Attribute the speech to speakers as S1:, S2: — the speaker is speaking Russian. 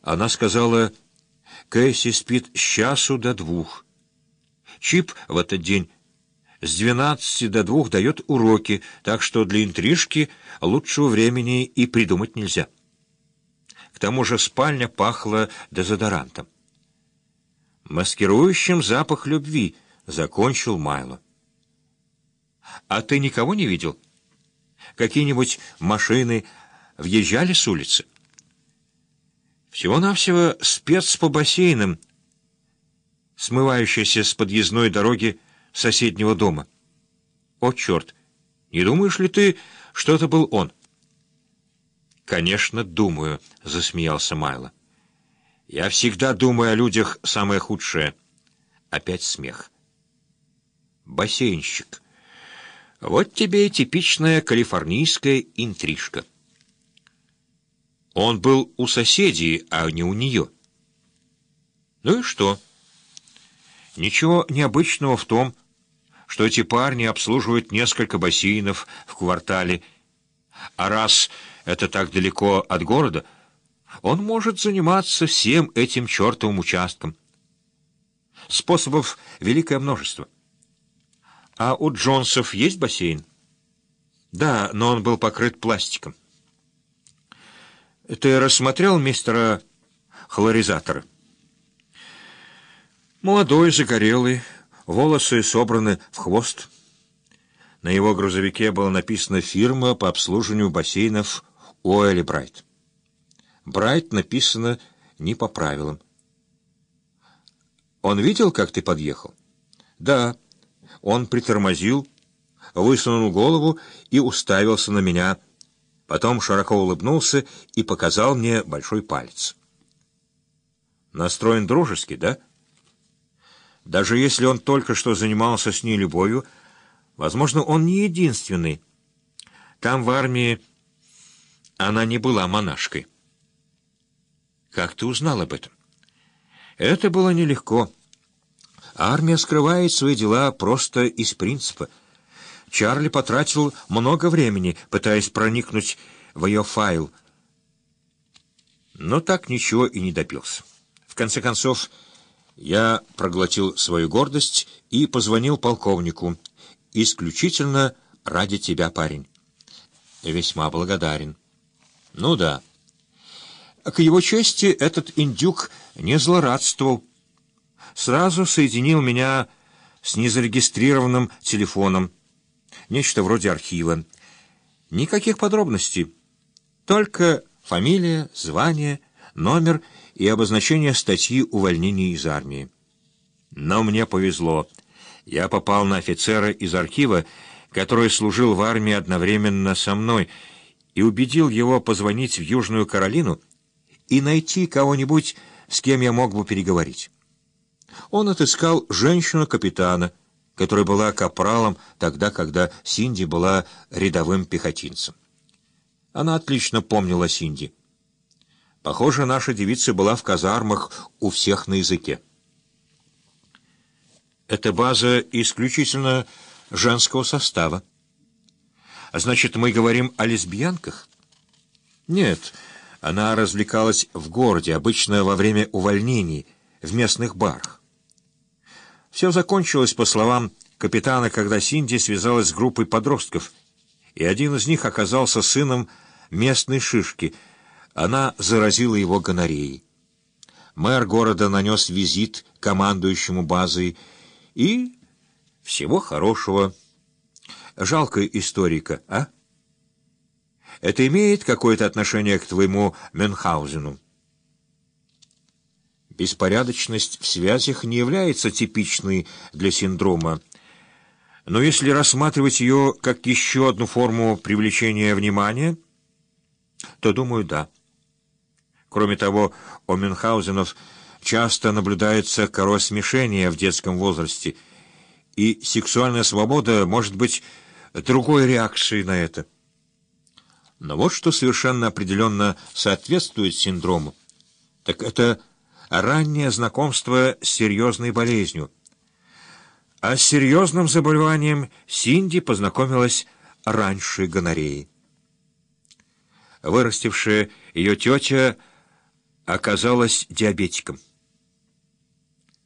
S1: Она сказала, Кэсси спит с 1 до 2. Чип в этот день с 12 до 2 дает уроки, так что для интрижки лучшего времени и придумать нельзя. К тому же спальня пахла дезодорантом. «Маскирующим запах любви», — закончил Майло. «А ты никого не видел? Какие-нибудь машины въезжали с улицы?» «Всего-навсего спец по бассейнам, смывающийся с подъездной дороги соседнего дома». «О, черт! Не думаешь ли ты, что это был он?» «Конечно, думаю», — засмеялся Майло. «Я всегда думаю о людях самое худшее». Опять смех. «Бассейнщик. Вот тебе и типичная калифорнийская интрижка». Он был у соседей, а не у нее. Ну и что? Ничего необычного в том, что эти парни обслуживают несколько бассейнов в квартале, а раз это так далеко от города, он может заниматься всем этим чертовым участком. Способов великое множество. А у Джонсов есть бассейн? Да, но он был покрыт пластиком. Ты рассмотрел мистера Хлоризатора? Молодой, загорелый, волосы собраны в хвост. На его грузовике была написана фирма по обслуживанию бассейнов Уэлли Брайт. Брайт написано не по правилам. Он видел, как ты подъехал? Да. Он притормозил, высунул голову и уставился на меня. Потом широко улыбнулся и показал мне большой палец. Настроен дружески, да? Даже если он только что занимался с ней любовью, возможно, он не единственный. Там в армии она не была монашкой. Как ты узнал об этом? Это было нелегко. Армия скрывает свои дела просто из принципа. Чарли потратил много времени, пытаясь проникнуть в ее файл, но так ничего и не добился. В конце концов, я проглотил свою гордость и позвонил полковнику. «Исключительно ради тебя, парень». «Весьма благодарен». «Ну да». К его чести, этот индюк не злорадствовал. Сразу соединил меня с незарегистрированным телефоном. Нечто вроде архива. Никаких подробностей. Только фамилия, звание, номер и обозначение статьи увольнения из армии. Но мне повезло. Я попал на офицера из архива, который служил в армии одновременно со мной, и убедил его позвонить в Южную Каролину и найти кого-нибудь, с кем я мог бы переговорить. Он отыскал женщину-капитана, которая была капралом тогда, когда Синди была рядовым пехотинцем. Она отлично помнила Синди. Похоже, наша девица была в казармах у всех на языке. Эта база исключительно женского состава. Значит, мы говорим о лесбиянках? Нет, она развлекалась в городе, обычно во время увольнений, в местных барах. Все закончилось, по словам капитана, когда Синди связалась с группой подростков, и один из них оказался сыном местной шишки. Она заразила его гонореей. Мэр города нанес визит командующему базой, и всего хорошего. Жалкая историка, а? Это имеет какое-то отношение к твоему Мюнхгаузену? Беспорядочность в связях не является типичной для синдрома, но если рассматривать ее как еще одну форму привлечения внимания, то, думаю, да. Кроме того, у Мюнхгаузенов часто наблюдается кровосмешение в детском возрасте, и сексуальная свобода может быть другой реакцией на это. Но вот что совершенно определенно соответствует синдрому, так это раннее знакомство с серьезной болезнью. А с серьезным заболеванием Синди познакомилась раньше гонореи. Вырастившая ее тетя оказалась диабетиком.